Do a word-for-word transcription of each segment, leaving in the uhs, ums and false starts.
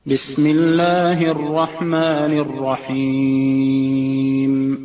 بسم الله الرحمن الرحيم.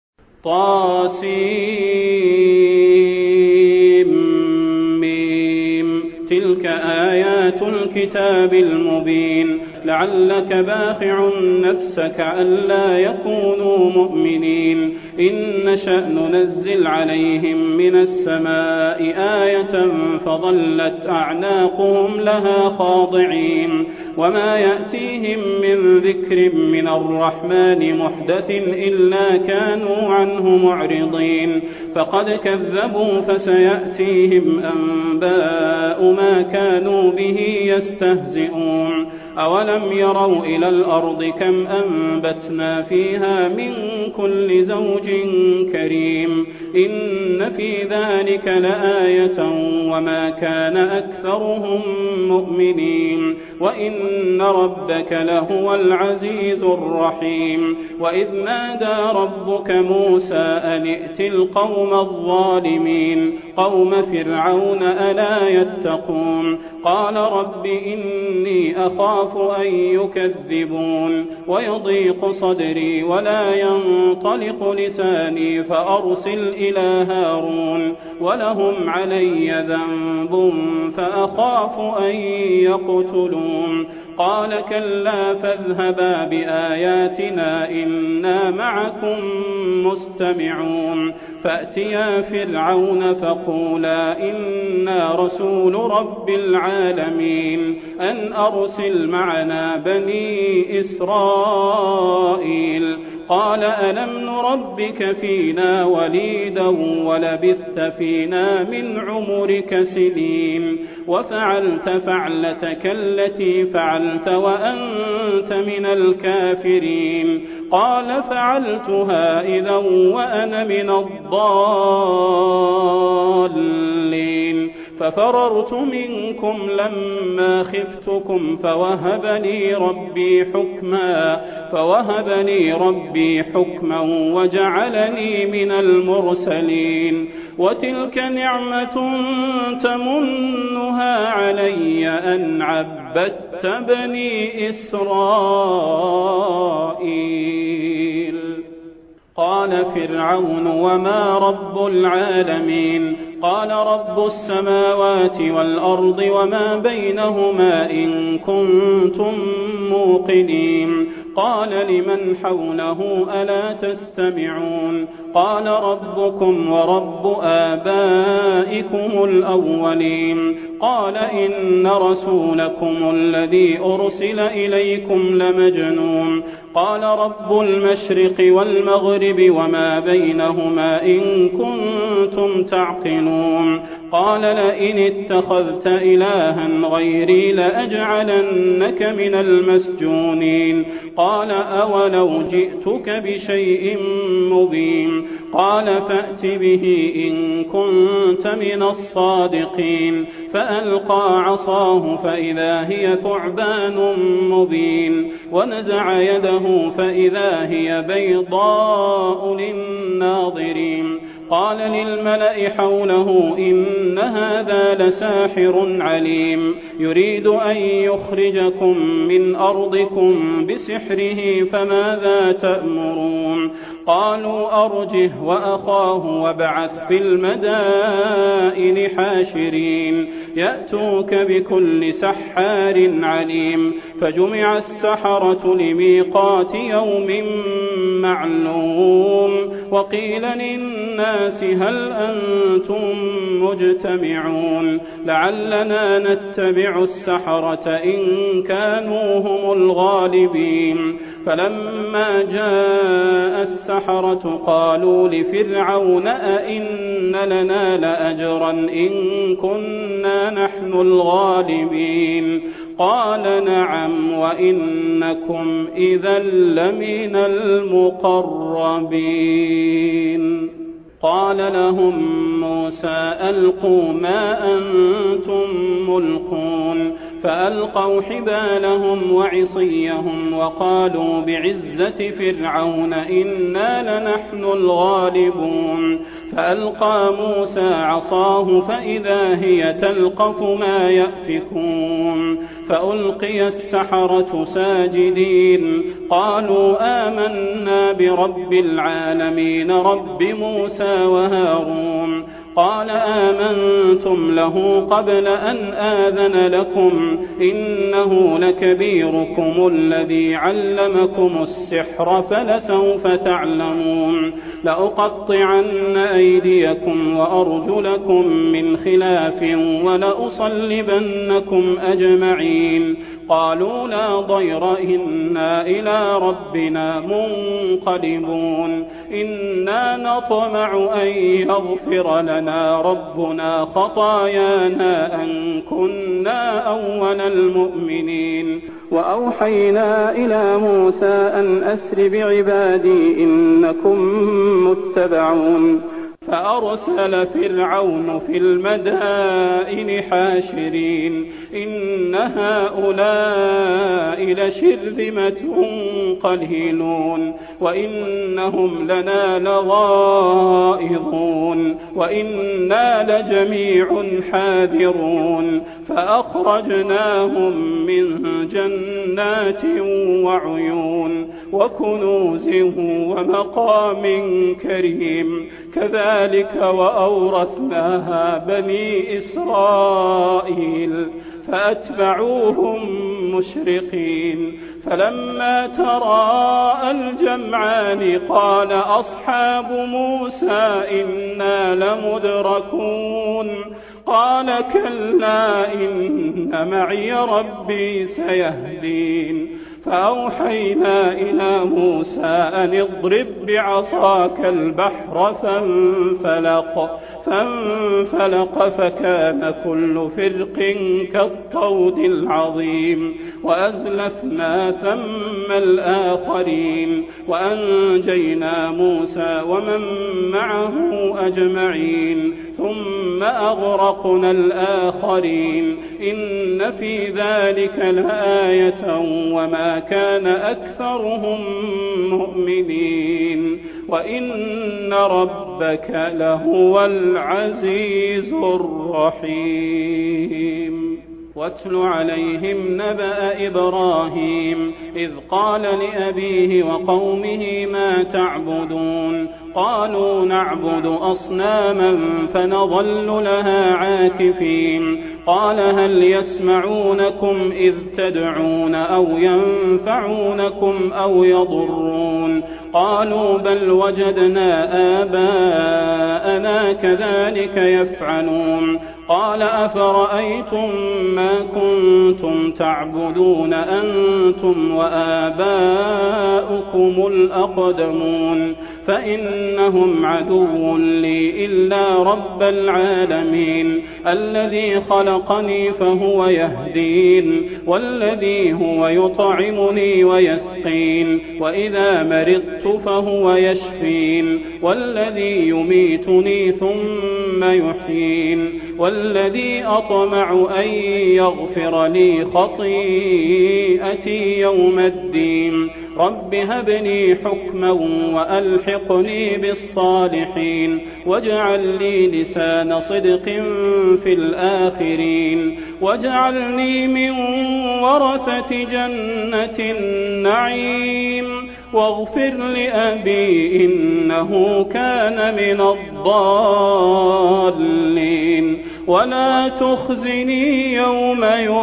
طاسيم. تلك آيات الكتاب المبين. لعلك باخع نفسك ألا يكونوا مؤمنين. إن نشأ ننزل عليهم من السماء آية فظلت أعناقهم لها خاضعين. وما يأتيهم من ذكر من الرحمن محدث إلا كانوا عنه معرضين. فقد كذبوا فسيأتيهم أنباء ما كانوا به يستهزئون. أولم يروا إلى الأرض كم أنبتنا فيها من كل زوج كريم. إن في ذلك لآية وما كان أكثرهم مؤمنين. وإن ربك لهو العزيز الرحيم. وإذ نادى ربك موسى أن ائت القوم الظالمين قوم فرعون ألا يتقون. قال رب إني أخاف أن يكذبون ويضيق صدري ولا ينطلق لساني فأرسل إلى هارون ولهم علي ذنب فأخاف أن يقتلون. قال كلا فاذهبا بآياتنا إنا معكم مستمعون. فأتيا فرعون فقولا إنا رسول رب العالمين أن أرسل معنا بني إسرائيل. قال ألم نربك فينا وليدا ولبثت فينا من عمرك سنين وفعلت فعلتك التي فعلت وأنت من الكافرين. قال فعلتها إذا وأنا من الضالين. ففررت منكم لما خفتكم فوهب لي ربي حكما فوهب لي ربي حكما وجعلني من المرسلين. وتلك نعمة تمنها علي أن عبدت بني إسرائيل. قال فرعون وما رب العالمين. قال رب السماوات والأرض وما بينهما إن كنتم موقنين. قال لمن حوله ألا تستمعون. قال ربكم ورب آبائكم الأولين. قال إن رسولكم الذي أرسل إليكم لمجنون. قال رب المشرق والمغرب وما بينهما إن كنتم تعقلون. قال لئن اتخذت إلها غيري لأجعلنك من المسجونين. قال أولو جئتك بشيء مبين. قال فأت به إن كنت من الصادقين. فألقى عصاه فإذا هي ثعبان مبين. ونزع يده فإذا هي بيضاء للناظرين. قال للملأ حوله إن هذا لساحر عليم يريد أن يخرجكم من أرضكم بسحره فماذا تأمرون. قالوا أرجه وأخاه وابعث في المدائن حاشرين يأتوك بكل سحار عليم. فجمع السحرة لميقات يوم معلوم. وقيل للناس هل أنتم مجتمعون لعلنا نتبع السحرة إن كانوا هم الغالبين. فلما جاء السحرة قالوا لفرعون أئن لنا لأجرا إن كنا نحن الغالبين. قال نعم وإنكم إذا لمن المقربين. قال لهم موسى ألقوا ما أنتم ملقون. فألقوا حبالهم وعصيهم وقالوا بعزة فرعون إنا لنحن الغالبون فألقى موسى عصاه فإذا هي تلقف ما يأفكون فألقي السحرة ساجدين قالوا آمنا برب العالمين رب موسى وهارون قال آمنتم له قبل أن آذن لكم إنه لكبيركم الذي علمكم السحر فلسوف تعلمون لأقطعن أيديكم وأرجلكم من خلاف ولأصلبنكم أجمعين قالوا لا ضير إنا إلى ربنا منقلبون إنا نطمع أن يغفر لنا ربنا خطايانا أن كنا أول المؤمنين وأوحينا إلى موسى أن أسر بعبادي إنكم متبعون فأرسل فرعون في المدائن حاشرين إن هؤلاء لشرذمة قليلون وإنهم لنا لغائظون وإنا لجميع حاذرون فأخرجناهم من جنات وعيون وكنوز ومقام كريم كذلك وأورثناها بني إسرائيل فأتبعوهم مشرقين فلما تراءى الجمعان قال أصحاب موسى إنا لمدركون قال كلا إن معي ربي سيهدين فأوحينا إلى موسى أن اضرب بعصاك البحر فانفلق فانفلق فكان كل فرق كالطود العظيم وأزلفنا ثم الآخرين وأنجينا موسى ومن معه أجمعين ثم أغرقنا الآخرين إن في ذلك لآية وما كان أكثرهم مؤمنين وإن ربك لهو العزيز الرحيم واتل عليهم نبأ إبراهيم إذ قال لأبيه وقومه ما تعبدون قالوا نعبد أصناما فنظل لها عاكفين قال هل يسمعونكم إذ تدعون أو ينفعونكم أو يضرون قالوا بل وجدنا آباءنا كذلك يفعلون قال أفرأيتم ما كنتم تعبدون أنتم وآباؤكم الأقدمون فإنهم عدو لي إلا رب العالمين الذي خلقني فهو يهدين والذي هو يطعمني ويسقين وإذا مرضت فهو يشفين والذي يميتني ثم يحيين والذي أطمع أن يغفر لي خطيئتي يوم الدين رب هب لي حكما وألحقني بالصالحين واجعل لي لسان صدق في الآخرين واجعلني من ورثة جنة النعيم واغفر لأبي إنه كان من الضالين ولا تخزني يوم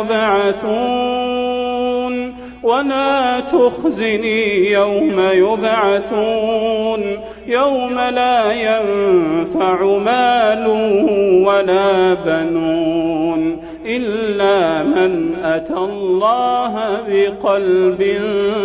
يبعثون ولا تخزني يوم يبعثون يوم لا ينفع مال ولا بنون إلا من أتى الله بقلب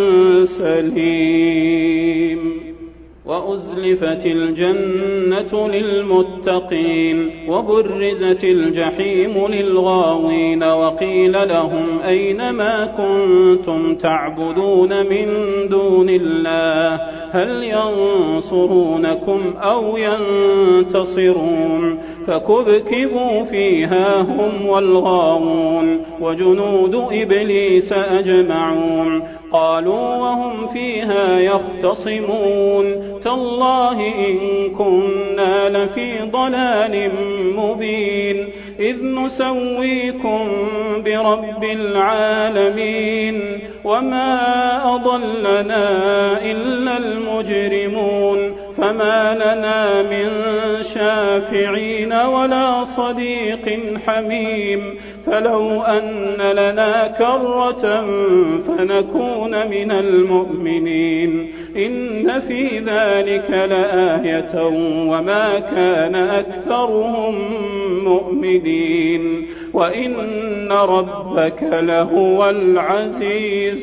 سليم وأزلفت الجنة للمتقين وبرزت الجحيم للغاوين وقيل لهم أين ما كنتم تعبدون من دون الله هل ينصرونكم أو ينتصرون فكبكبوا فيها هم والغاوون وجنود إبليس أجمعون قالوا وهم فيها يختصمون تالله إن كنا لفي ضلال مبين إذ نسويكم برب العالمين وما أضلنا إلا المجرمون فما لنا من شافعين ولا صديق حميم فلو أن لنا كرة فنكون من المؤمنين إن في ذلك لآية وما كان أكثرهم مؤمنين وإن ربك لهو العزيز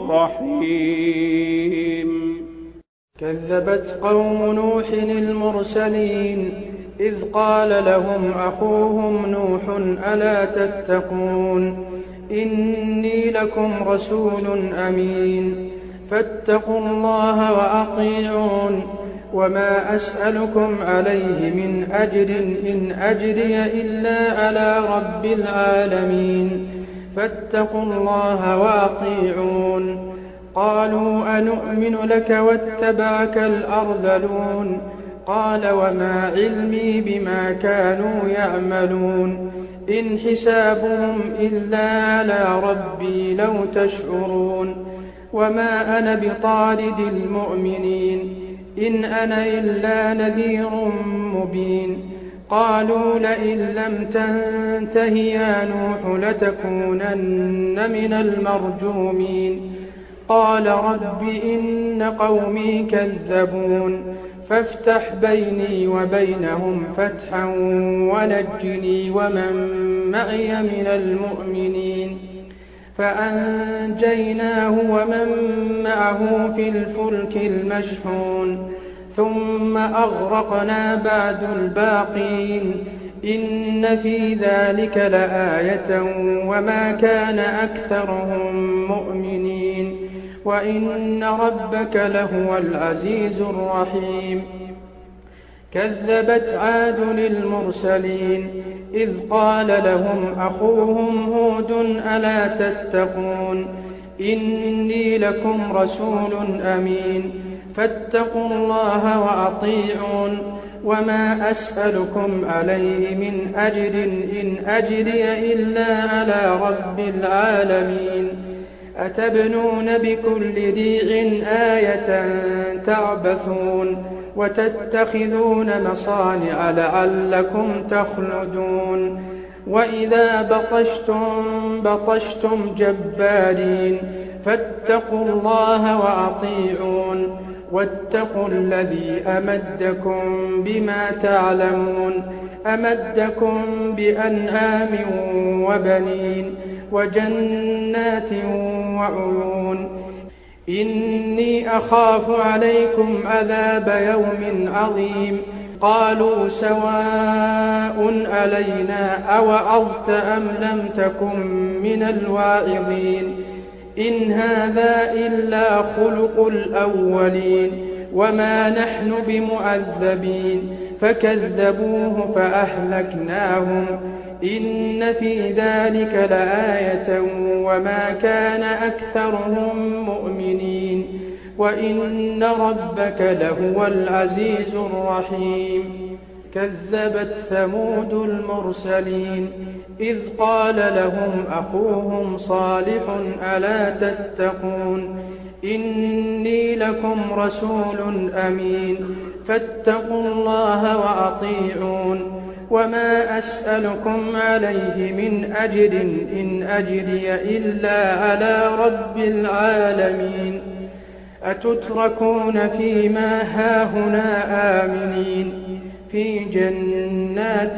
الرحيم. كذبت قوم نوح المرسلين إذ قال لهم أخوهم نوح ألا تتقون إني لكم رسول أمين فاتقوا الله وأطيعون وما أسألكم عليه من أجر إن أجري إلا على رب العالمين فاتقوا الله وأطيعون. قالوا أنؤمن لك واتبعك الأرذلون قال وما علمي بما كانوا يعملون إن حسابهم إلا على ربي لو تشعرون وما أنا بطارد المؤمنين إن أنا إلا نذير مبين. قالوا لئن لم تنته يا نوح لتكونن من المرجومين قال رب إن قومي كذبون فافتح بيني وبينهم فتحا ونجني ومن معي من المؤمنين فأنجيناه ومن معه في الفلك المشحون ثم أغرقنا بعد الباقين إن في ذلك لآية وما كان أكثرهم مؤمنين وإن ربك لهو العزيز الرحيم. كذبت عاد المرسلين إذ قال لهم أخوهم هود ألا تتقون إني لكم رسول أمين فاتقوا الله وأطيعون وما أسألكم عليه من أجر إن أجري إلا على رب العالمين أتبنون بكل ريع آية تعبثون وتتخذون مصانع لعلكم تخلدون وإذا بطشتم بطشتم جبارين فاتقوا الله وأطيعون واتقوا الذي أمدكم بما تعلمون أمدكم بأنعام وبنين وجنات وعيون إني أخاف عليكم عذاب يوم عظيم. قالوا سواء علينا أوعظت أم لم تكن من الواعظين إن هذا إلا خلق الأولين وما نحن بمعذبين فكذبوه فأهلكناهم إن في ذلك لآية وما كان أكثرهم مؤمنين وإن ربك لهو العزيز الرحيم. كذبت ثمود المرسلين إذ قال لهم أخوهم صالح ألا تتقون إني لكم رسول أمين فاتقوا الله وأطيعون وما أسألكم عليه من أجر إن أجري إلا على رب العالمين أتتركون فيما هاهنا آمنين في جنات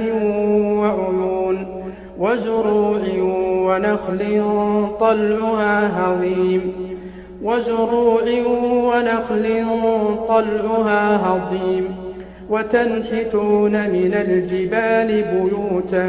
وعيون وزروع ونخل طلعها هضيم وزروع ونخل طلعها هضيم وتنحتون من الجبال بيوتا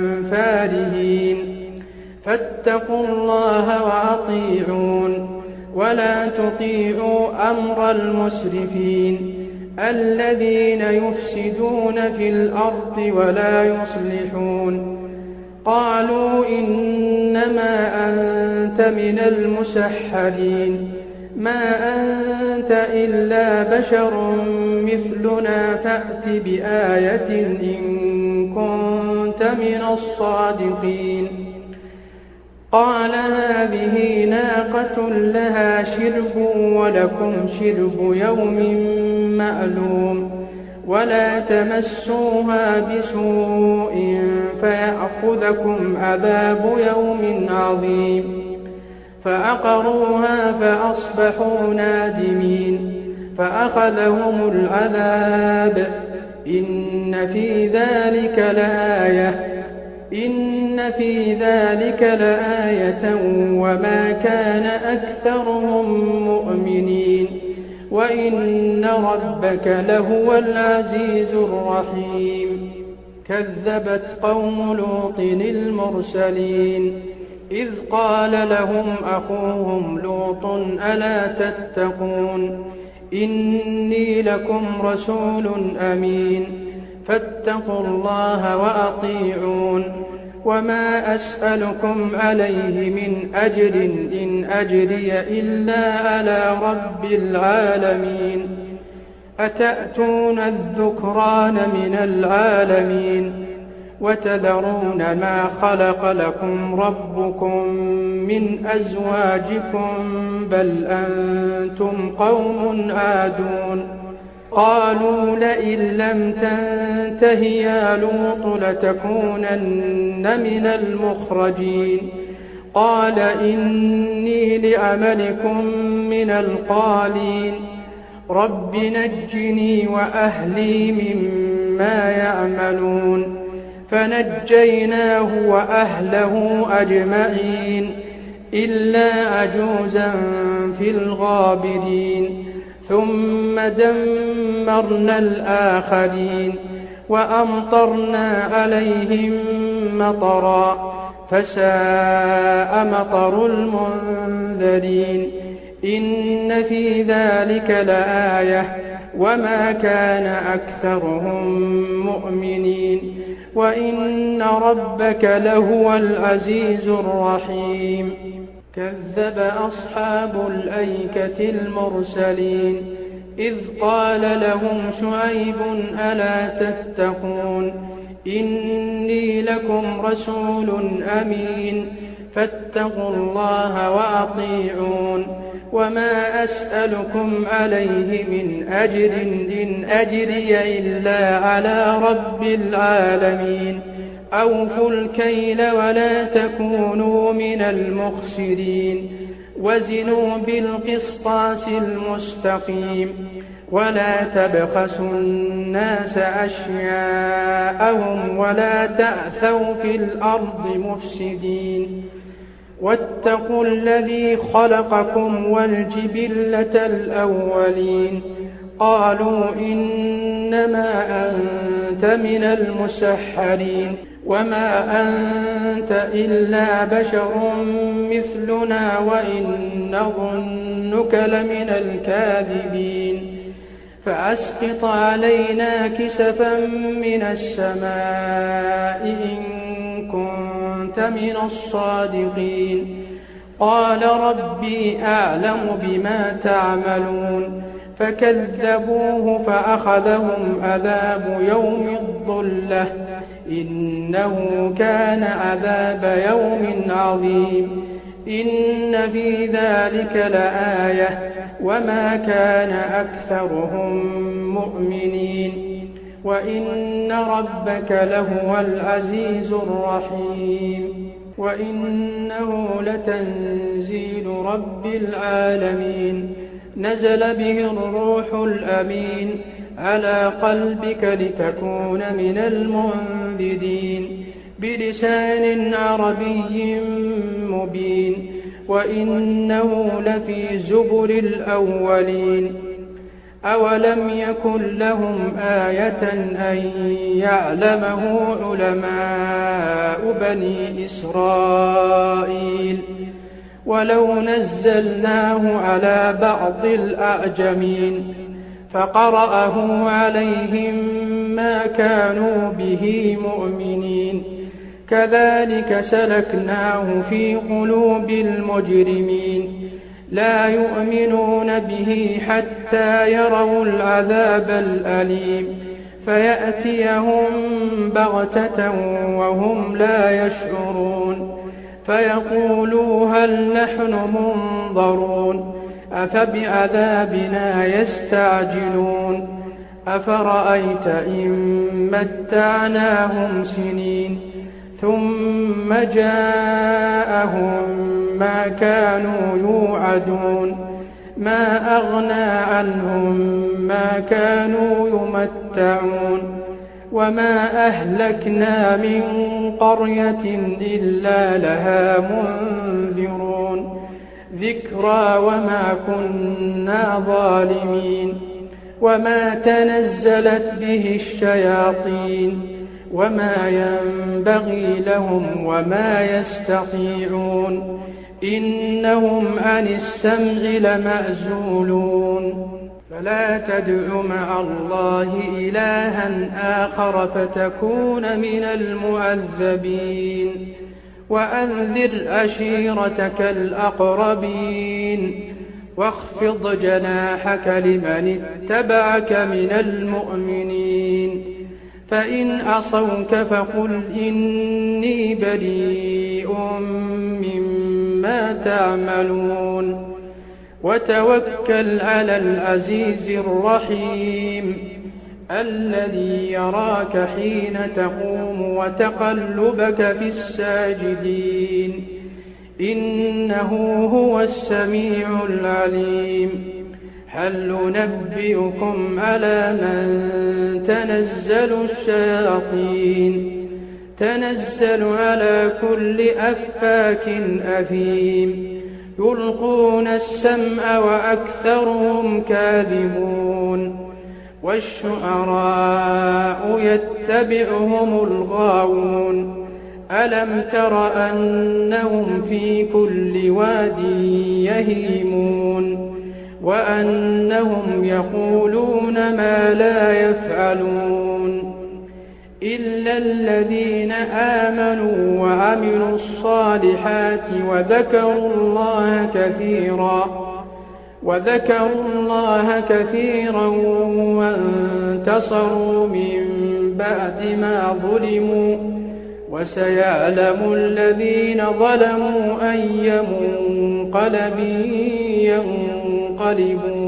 فارهين فاتقوا الله وأطيعون ولا تطيعوا أمر المسرفين الذين يفسدون في الأرض ولا يصلحون. قالوا إنما أنت من المسحرين، ما أنت إلا بشر مثلنا فأت بآية إن كنت من الصادقين. قال هذه ناقة لها شرب ولكم شرب يوم معلوم، ولا تمسوها بسوء فيأخذكم عذاب يوم عظيم. فعقروها فأصبحوا نادمين، فأخذهم العذاب. إن في ذلك لآية إن في ذلك لآية وما كان أكثرهم مؤمنين، وإن ربك لهو العزيز الرحيم. كذبت قوم لوط المرسلين إذ قال لهم أخوهم لوط ألا تتقون إني لكم رسول أمين فاتقوا الله وأطيعون وما أسألكم عليه من أجر إن أجري إلا على رب العالمين. أتأتون الذكران من العالمين وتذرون ما خلق لكم ربكم من أزواجكم بل أنتم قوم عادون. قالوا لئن لم تنته يا لوط لتكونن من المخرجين. قال إني لعملكم من القالين رب نجني وأهلي مما يعملون. فنجيناه وأهله أجمعين إلا عجوزا في الغابرين. ثم دمرنا الآخرين وأمطرنا عليهم مطرا فساء مطر المنذرين. إن في ذلك لآية وما كان أكثرهم مؤمنين وإن ربك لهو العزيز الرحيم. كذب أصحاب الأيكة المرسلين إذ قال لهم شعيب ألا تتقون إني لكم رسول أمين فاتقوا الله وأطيعون وما أسألكم عليه من أجر إن أجري إلا على رب العالمين. أوفوا الكيل ولا تكونوا من المخسرين وزنوا بالقسطاس المستقيم ولا تبخسوا الناس أشياءهم ولا تأثوا في الأرض مفسدين. واتقوا الذي خلقكم والجبلة الأولين. قالوا إنما أنت من المسحرين وما أنت إلا بشر مثلنا وإن نظنك لمن الكاذبين. فأسقط علينا كسفا من السماء إن كنت من الصادقين. قال ربي أعلم بما تعملون فكذبوه فأخذهم عذاب يوم الظلة إنه كان عذاب يوم عظيم. إن في ذلك لآية وما كان أكثرهم مؤمنين وإن ربك لهو العزيز الرحيم. وإنه لتنزيل رب العالمين نزل به الروح الأمين على قلبك لتكون من المنذرين بلسان عربي مبين وإنه لفي زبر الأولين. أولم يكن لهم آية أن يعلمه علماء بني إسرائيل ولو نزلناه على بعض الأعجمين فقرأه عليهم ما كانوا به مؤمنين كذلك سلكناه في قلوب المجرمين لا يؤمنون به حتى يروا العذاب الأليم فيأتيهم بغتة وهم لا يشعرون فيقولوا هل نحن منظرون أفبعذابنا يستعجلون أفرأيت إن متعناهم سنين ثم جاءهم ما كانوا يوعدون ما أغنى عنهم ما كانوا يمتعون وما أهلكنا من قرية إلا لها منذرون ذكرى وما كنا ظالمين وما تنزلت به الشياطين وما ينبغي لهم وما يستطيعون إنهم عن السمع لمعزولون فلا تدع مع الله إلها آخر فتكون من المعذبين وأنذر عشيرتك الأقربين واخفض جناحك لمن اتبعك من المؤمنين فإن عصوك فقل إني بريء مما تعملون وتوكل على العزيز الرحيم الذي يراك حين تقوم وتقلبك في الساجدين إنه هو السميع العليم هل ننبئكم على من تنزل الشياطين تنزل على كل أفاك أثيم يلقون السمع وأكثرهم كاذبون والشعراء يتبعهم الغاوون ألم تر أنهم في كل واد يهيمون وأنهم يقولون ما لا يفعلون إلا الذين آمنوا وعملوا الصالحات وذكروا الله كثيرا وذكروا الله كثيرا وانتصروا من بعد ما ظلموا وسيعلم الذين ظلموا أي منقلب ينقلبون